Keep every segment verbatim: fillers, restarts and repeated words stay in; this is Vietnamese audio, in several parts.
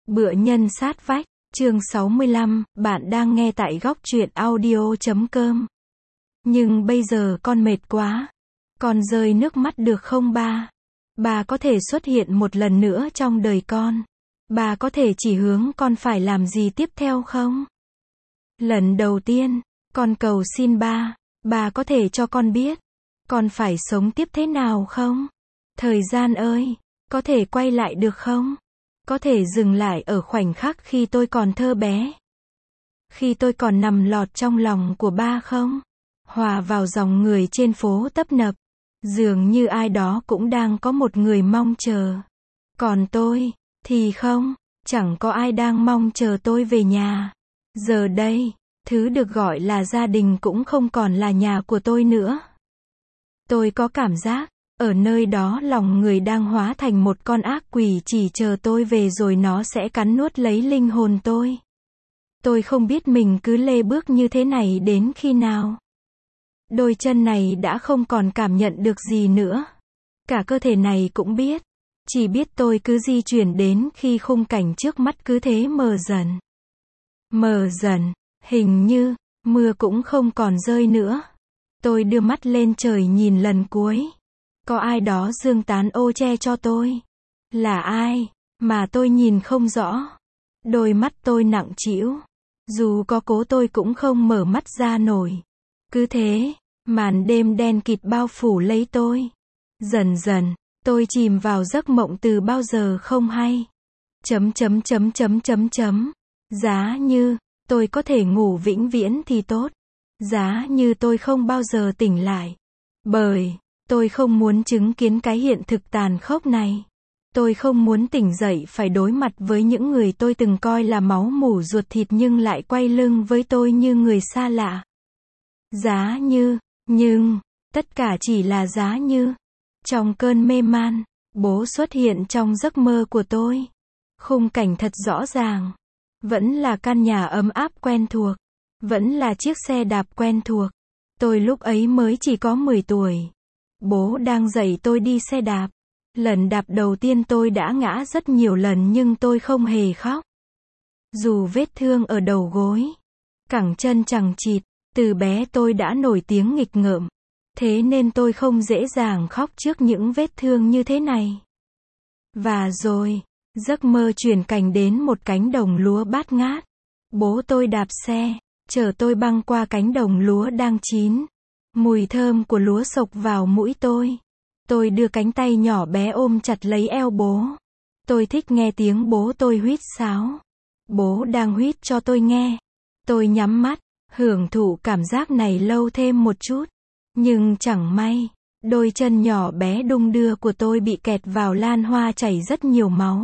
Bựa nhân sát vách, chương sáu mươi lăm, bạn đang nghe tại góc truyện audio chấm com. Nhưng bây giờ con mệt quá. Con rơi nước mắt được không ba? Ba có thể xuất hiện một lần nữa trong đời con. Ba có thể chỉ hướng con phải làm gì tiếp theo không? Lần đầu tiên, con cầu xin ba, ba có thể cho con biết, con phải sống tiếp thế nào không? Thời gian ơi, có thể quay lại được không? Có thể dừng lại ở khoảnh khắc khi tôi còn thơ bé. Khi tôi còn nằm lọt trong lòng của ba không? Hòa vào dòng người trên phố tấp nập. Dường như ai đó cũng đang có một người mong chờ. Còn tôi, thì không, chẳng có ai đang mong chờ tôi về nhà. Giờ đây, thứ được gọi là gia đình cũng không còn là nhà của tôi nữa. Tôi có cảm giác, ở nơi đó lòng người đang hóa thành một con ác quỷ chỉ chờ tôi về rồi nó sẽ cắn nuốt lấy linh hồn tôi. Tôi không biết mình cứ lê bước như thế này đến khi nào. Đôi chân này đã không còn cảm nhận được gì nữa. Cả cơ thể này cũng biết. Chỉ biết tôi cứ di chuyển đến khi khung cảnh trước mắt cứ thế mờ dần. Mờ dần, hình như, mưa cũng không còn rơi nữa. Tôi đưa mắt lên trời nhìn lần cuối. Có ai đó giương tán ô che cho tôi. Là ai, mà tôi nhìn không rõ. Đôi mắt tôi nặng trĩu. Dù có cố tôi cũng không mở mắt ra nổi. Cứ thế, màn đêm đen kịt bao phủ lấy tôi. Dần dần, tôi chìm vào giấc mộng từ bao giờ không hay. Chấm chấm chấm chấm chấm chấm. Giá như, tôi có thể ngủ vĩnh viễn thì tốt. Giá như tôi không bao giờ tỉnh lại. Bởi, tôi không muốn chứng kiến cái hiện thực tàn khốc này. Tôi không muốn tỉnh dậy phải đối mặt với những người tôi từng coi là máu mủ ruột thịt nhưng lại quay lưng với tôi như người xa lạ. Giá như, nhưng, tất cả chỉ là giá như. Trong cơn mê man, bố xuất hiện trong giấc mơ của tôi. Khung cảnh thật rõ ràng. Vẫn là căn nhà ấm áp quen thuộc. Vẫn là chiếc xe đạp quen thuộc. Tôi lúc ấy mới chỉ có mười tuổi. Bố đang dạy tôi đi xe đạp. Lần đạp đầu tiên tôi đã ngã rất nhiều lần nhưng tôi không hề khóc. Dù vết thương ở đầu gối, cẳng chân chằng chịt, từ bé tôi đã nổi tiếng nghịch ngợm. Thế nên tôi không dễ dàng khóc trước những vết thương như thế này. Và rồi, giấc mơ chuyển cảnh đến một cánh đồng lúa bát ngát. Bố tôi đạp xe, chở tôi băng qua cánh đồng lúa đang chín. Mùi thơm của lúa xộc vào mũi tôi. Tôi đưa cánh tay nhỏ bé ôm chặt lấy eo bố. Tôi thích nghe tiếng bố tôi huýt sáo. Bố đang huýt cho tôi nghe. Tôi nhắm mắt, hưởng thụ cảm giác này lâu thêm một chút. Nhưng chẳng may, đôi chân nhỏ bé đung đưa của tôi bị kẹt vào lan hoa chảy rất nhiều máu.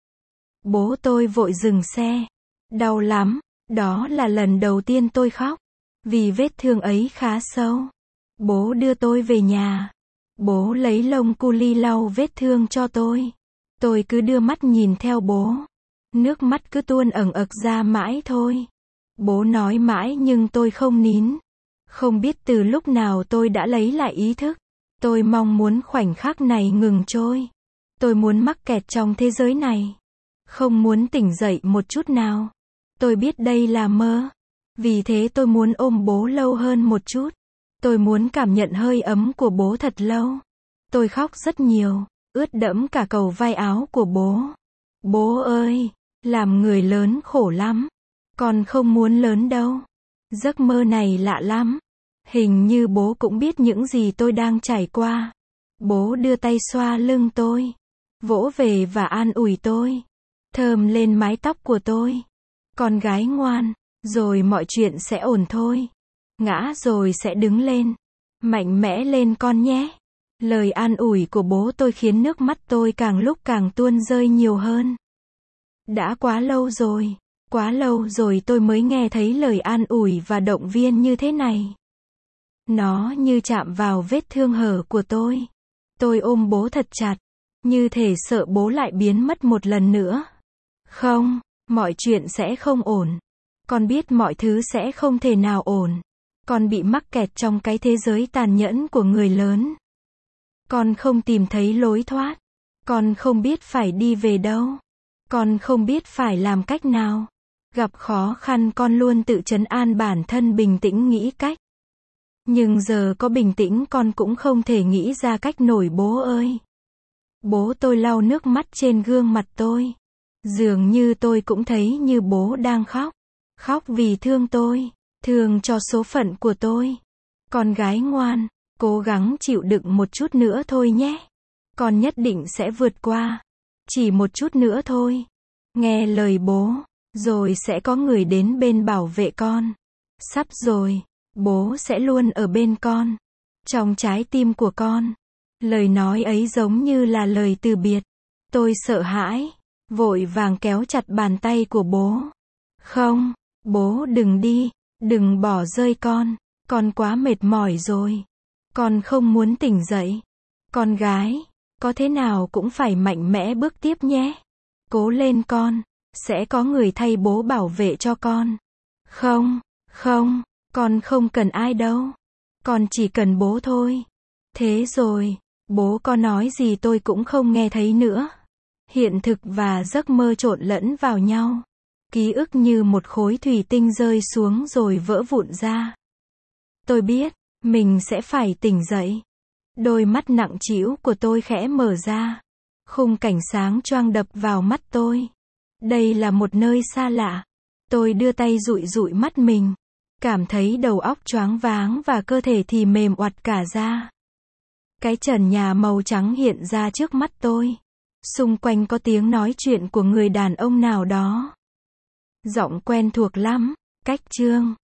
Bố tôi vội dừng xe. Đau lắm, đó là lần đầu tiên tôi khóc. Vì vết thương ấy khá sâu. Bố đưa tôi về nhà. Bố lấy lông cu li lau vết thương cho tôi. Tôi cứ đưa mắt nhìn theo bố. Nước mắt cứ tuôn ẩn ực ra mãi thôi. Bố nói mãi nhưng tôi không nín. Không biết từ lúc nào tôi đã lấy lại ý thức. Tôi mong muốn khoảnh khắc này ngừng trôi. Tôi muốn mắc kẹt trong thế giới này. Không muốn tỉnh dậy một chút nào. Tôi biết đây là mơ. Vì thế tôi muốn ôm bố lâu hơn một chút. Tôi muốn cảm nhận hơi ấm của bố thật lâu. Tôi khóc rất nhiều, ướt đẫm cả cầu vai áo của bố. Bố ơi, làm người lớn khổ lắm. Con không muốn lớn đâu. Giấc mơ này lạ lắm. Hình như bố cũng biết những gì tôi đang trải qua. Bố đưa tay xoa lưng tôi, vỗ về và an ủi tôi, thơm lên mái tóc của tôi. Con gái ngoan, rồi mọi chuyện sẽ ổn thôi. Ngã rồi sẽ đứng lên. Mạnh mẽ lên con nhé. Lời an ủi của bố tôi khiến nước mắt tôi càng lúc càng tuôn rơi nhiều hơn. Đã quá lâu rồi, quá lâu rồi tôi mới nghe thấy lời an ủi và động viên như thế này. Nó như chạm vào vết thương hở của tôi. Tôi ôm bố thật chặt, như thể sợ bố lại biến mất một lần nữa. Không, mọi chuyện sẽ không ổn. Con biết mọi thứ sẽ không thể nào ổn. Con bị mắc kẹt trong cái thế giới tàn nhẫn của người lớn. Con không tìm thấy lối thoát. Con không biết phải đi về đâu. Con không biết phải làm cách nào. Gặp khó khăn con luôn tự trấn an bản thân bình tĩnh nghĩ cách. Nhưng giờ có bình tĩnh con cũng không thể nghĩ ra cách nổi bố ơi. Bố tôi lau nước mắt trên gương mặt tôi. Dường như tôi cũng thấy như bố đang khóc. Khóc vì thương tôi, thương cho số phận của tôi. Con gái ngoan, cố gắng chịu đựng một chút nữa thôi nhé. Con nhất định sẽ vượt qua. Chỉ một chút nữa thôi. Nghe lời bố, rồi sẽ có người đến bên bảo vệ con. Sắp rồi, bố sẽ luôn ở bên con. Trong trái tim của con. Lời nói ấy giống như là lời từ biệt. Tôi sợ hãi, vội vàng kéo chặt bàn tay của bố. Không, bố đừng đi, đừng bỏ rơi con. Con quá mệt mỏi rồi. Con không muốn tỉnh dậy. Con gái, có thế nào cũng phải mạnh mẽ bước tiếp nhé. Cố lên con, sẽ có người thay bố bảo vệ cho con. Không, không, con không cần ai đâu. Con chỉ cần bố thôi. Thế rồi, bố có nói gì tôi cũng không nghe thấy nữa. Hiện thực và giấc mơ trộn lẫn vào nhau. Ký ức như một khối thủy tinh rơi xuống rồi vỡ vụn ra. Tôi biết, mình sẽ phải tỉnh dậy. Đôi mắt nặng trĩu của tôi khẽ mở ra. Khung cảnh sáng choang đập vào mắt tôi. Đây là một nơi xa lạ. Tôi đưa tay dụi dụi mắt mình. Cảm thấy đầu óc choáng váng và cơ thể thì mềm oặt cả ra. Cái trần nhà màu trắng hiện ra trước mắt tôi. Xung quanh có tiếng nói chuyện của người đàn ông nào đó. Giọng quen thuộc lắm. Cách Trương.